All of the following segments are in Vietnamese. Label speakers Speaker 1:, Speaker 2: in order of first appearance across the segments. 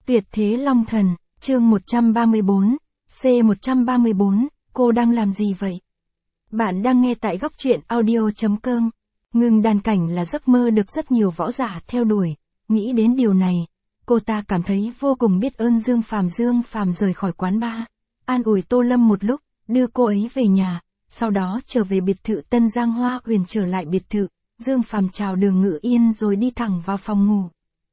Speaker 1: Tuyệt thế Long Thần, chương 134, C134, cô đang làm gì vậy? Bạn đang nghe tại góc truyện audio.com. Ngưng đàn cảnh là giấc mơ được rất nhiều võ giả theo đuổi. Nghĩ đến điều này, cô ta cảm thấy vô cùng biết ơn Dương Phàm. Dương Phàm rời khỏi quán bar, an ủi Tô Lâm một lúc, đưa cô ấy về nhà, sau đó trở về biệt thự Tân Giang. Hoa Huyền trở lại biệt thự, Dương Phàm chào Đường Ngự Yên rồi đi thẳng vào phòng ngủ.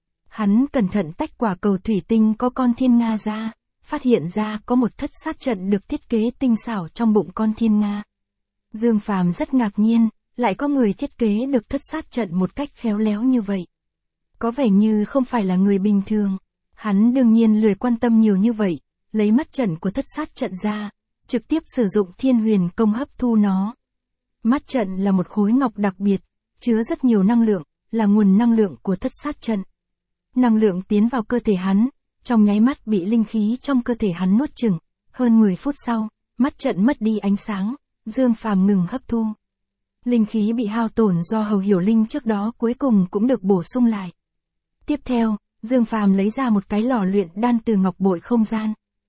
Speaker 1: Hắn cẩn thận tách quả cầu thủy tinh có con thiên nga ra, phát hiện ra có một thất sát trận được thiết kế tinh xảo trong bụng con thiên nga. Dương Phàm rất ngạc nhiên, lại có người thiết kế được thất sát trận một cách khéo léo như vậy. Có vẻ như không phải là người bình thường. Hắn đương nhiên lười quan tâm nhiều như vậy, lấy mắt trận của thất sát trận ra, trực tiếp sử dụng Thiên Huyền Công hấp thu nó. Mắt trận là một khối ngọc đặc biệt, chứa rất nhiều năng lượng, là nguồn năng lượng của thất sát trận. Năng lượng tiến vào cơ thể hắn, trong nháy mắt bị linh khí trong cơ thể hắn nuốt chửng. Hơn 10 phút sau, mắt trận mất đi ánh sáng, Dương Phàm ngừng hấp thu. Linh khí bị hao tổn do Hầu Hiểu Linh trước đó cuối cùng cũng được bổ sung lại. Tiếp theo, Dương Phàm lấy ra một cái lò luyện đan từ ngọc bội không gian.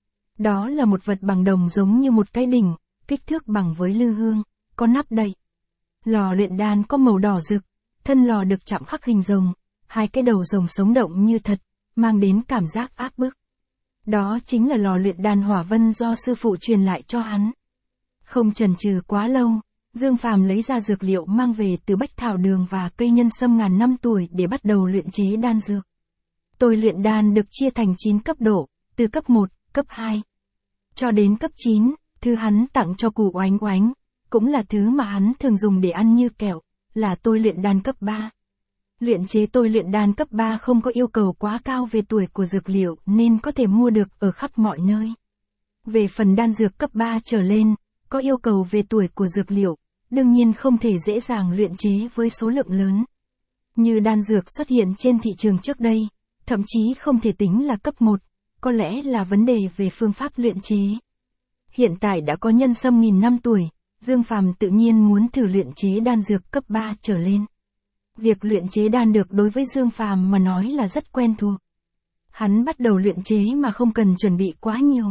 Speaker 1: Đó là một vật bằng đồng giống như một cái đỉnh, kích thước bằng với lư hương, có nắp đậy. Lò luyện đan có màu đỏ rực, thân lò được chạm khắc hình rồng, hai cái đầu rồng sống động như thật, mang đến cảm giác áp bức. Đó chính là lò luyện đan hỏa vân do sư phụ truyền lại cho hắn. Không chần chừ quá lâu, Dương Phàm lấy ra dược liệu mang về từ Bách Thảo Đường và cây nhân sâm ngàn năm tuổi để bắt đầu luyện chế đan dược. Tôi luyện đan được chia thành 9 cấp độ, từ cấp 1, cấp 2 cho đến cấp 9, thứ hắn tặng cho Cù Oánh Oánh, cũng là thứ mà hắn thường dùng để ăn như kẹo, là tôi luyện đan cấp 3. Luyện chế tôi luyện đan cấp 3 không có yêu cầu quá cao về tuổi của dược liệu nên có thể mua được ở khắp mọi nơi. Về phần đan dược cấp 3 trở lên, có yêu cầu về tuổi của dược liệu, đương nhiên không thể dễ dàng luyện chế với số lượng lớn. Như đan dược xuất hiện trên thị trường trước đây, thậm chí không thể tính là cấp 1, có lẽ là vấn đề về phương pháp luyện chế. Hiện tại đã có nhân sâm nghìn năm tuổi, Dương Phàm tự nhiên muốn thử luyện chế đan dược cấp 3 trở lên. Việc luyện chế đan dược đối với Dương Phàm mà nói là rất quen thuộc. Hắn bắt đầu luyện chế mà không cần chuẩn bị quá nhiều.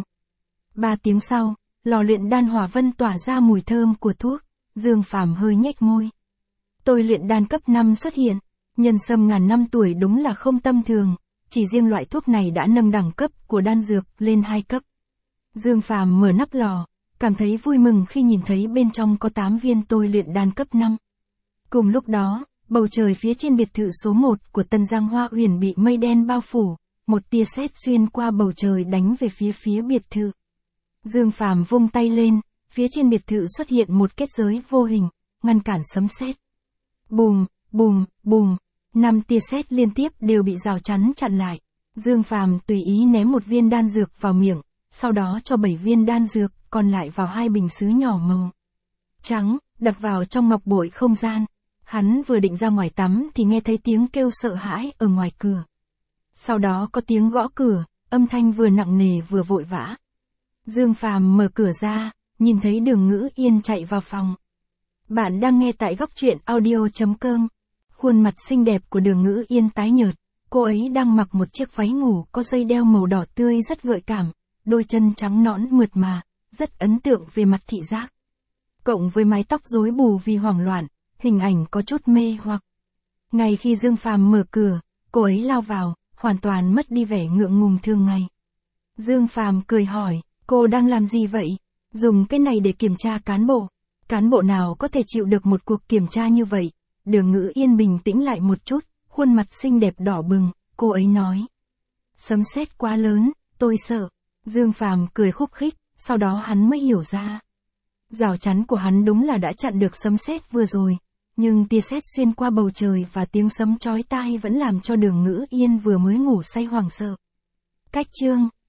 Speaker 1: 3 tiếng sau, lò luyện đan hỏa vân tỏa ra mùi thơm của thuốc, Dương Phàm hơi nhếch môi. Tôi luyện đan cấp 5 xuất hiện, nhân sâm ngàn năm tuổi đúng là không tầm thường, chỉ riêng loại thuốc này đã nâng đẳng cấp của đan dược lên 2 cấp. Dương Phàm mở nắp lò, cảm thấy vui mừng khi nhìn thấy bên trong có 8 viên tôi luyện đan cấp 5. Cùng lúc đó, bầu trời phía trên biệt thự số 1 của Tân Giang Hoa Huyền bị mây đen bao phủ, một tia sét xuyên qua bầu trời đánh về phía biệt thự. Dương Phàm vung tay lên, phía trên biệt thự xuất hiện một kết giới vô hình, ngăn cản sấm sét. Bùm, bùm, bùm, 5 tia sét liên tiếp đều bị rào chắn chặn lại. Dương Phàm tùy ý ném một viên đan dược vào miệng, sau đó cho 7 viên đan dược còn lại vào 2 bình sứ nhỏ màu trắng, đặt vào trong ngọc bội không gian. Hắn vừa định ra ngoài tắm thì nghe thấy tiếng kêu sợ hãi ở ngoài cửa. Sau đó có tiếng gõ cửa, âm thanh vừa nặng nề vừa vội vã. Dương Phàm mở cửa ra, nhìn thấy Đường Ngữ Yên chạy vào phòng. Bạn đang nghe tại góc truyện audio.com. Khuôn mặt xinh đẹp của Đường Ngữ Yên tái nhợt, cô ấy đang mặc một chiếc váy ngủ có dây đeo màu đỏ tươi rất gợi cảm, đôi chân trắng nõn mượt mà, rất ấn tượng về mặt thị giác. Cộng với mái tóc rối bù vì hoảng loạn, hình ảnh có chút mê hoặc. Ngay khi Dương Phàm mở cửa, cô ấy lao vào, hoàn toàn mất đi vẻ ngượng ngùng thường ngày. Dương Phàm cười hỏi, cô đang làm gì vậy? Dùng cái này để kiểm tra cán bộ. Cán bộ nào có thể chịu được một cuộc kiểm tra như vậy? Đường Ngữ Yên bình tĩnh lại một chút, khuôn mặt xinh đẹp đỏ bừng, cô ấy nói. Sấm sét quá lớn, tôi sợ. Dương Phàm cười khúc khích, sau đó hắn mới hiểu ra. Rào chắn của hắn đúng là đã chặn được sấm sét vừa rồi, nhưng tia sét xuyên qua bầu trời và tiếng sấm chói tai vẫn làm cho Đường Ngữ Yên vừa mới ngủ say hoảng sợ. Cách chương